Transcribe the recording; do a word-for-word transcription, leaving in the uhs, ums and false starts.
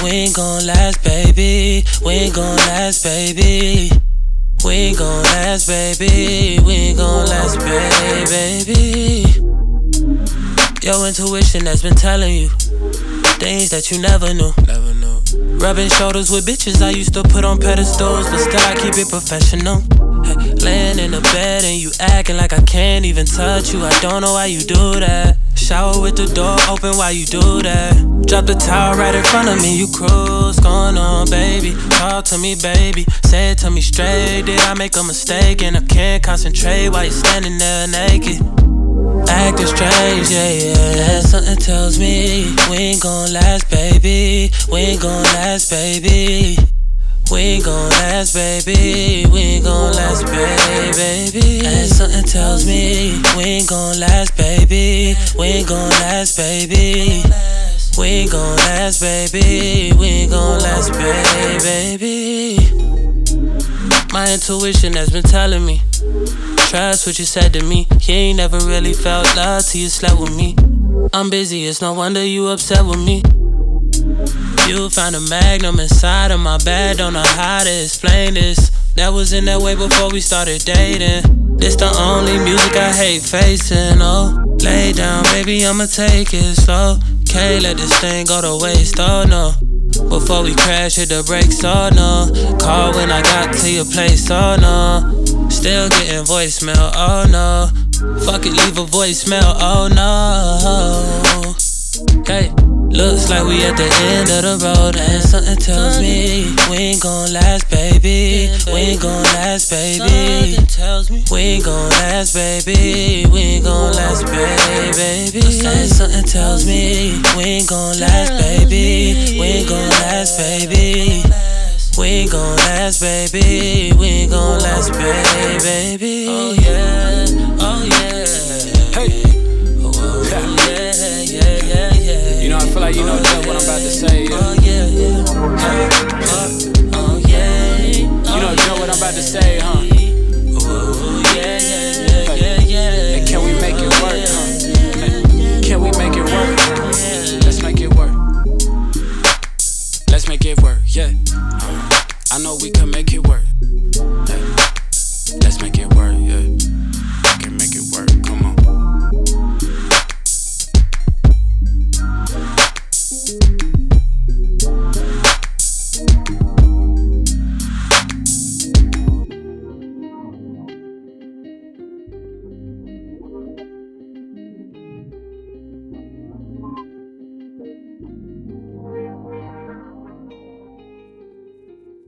We ain't gon' last, baby. We ain't gon' last, baby. We ain't gon' last, baby. We ain't gon' last, baby. Your intuition has been telling you things that you never knew. Never knew. Rubbing shoulders with bitches I used to put on pedestals, but still I keep it professional. Hey, laying in the bed and you acting like I can't even touch you. I don't know why you do that. Shower with the door open while you do that. Drop the towel right in front of me, you cruise. Going on, baby. Talk to me, baby. Say it to me straight. Did I make a mistake? And I can't concentrate while you're standing there naked. Acting strange, yeah, yeah. And something tells me we ain't gon' last, baby. We ain't gon' last, baby. We ain't gon' last, baby. We ain't gon' last, baby. And something tells me we ain't gon' last, baby. We ain't gon' last, baby. We ain't gon' last, baby. We ain't gon' last, baby. My intuition has been telling me, trust what you said to me. You ain't never really felt love till you slept with me. I'm busy, it's no wonder you upset with me. You found a magnum inside of my bed, don't know how to explain this. That was in that way before we started dating. This the only music I hate facing, oh. Lay down, baby, I'ma take it slow. Can't let this thing go to waste, oh no. Before we crash, hit the brakes, oh no. Call when I got to your place, oh no. Still getting voicemail, oh no. Fuck it, leave a voicemail, oh no. Hey, looks like we at the end of the road, and something tells me we ain't gon' last, baby. We ain't gon' last, baby. We ain't gon' last, baby. We ain't gon' last, baby. And something tells me we ain't gon' last, baby. We ain't gon' last, baby. We ain't gon' last, baby. We ain't gon' last, baby. Oh yeah, oh yeah. Hey. Oh yeah, yeah, yeah, yeah. You know, I feel like you know just what I'm about to say. Yeah. Oh yeah, yeah. Hey, oh, oh yeah. You know just what I'm about to say, huh? Oh yeah, yeah, yeah, yeah. And can we make it work, huh? Hey, can we make it work? Let's make it work. Let's make it work, yeah. I know we can make it work. Hey, let's make it work, yeah.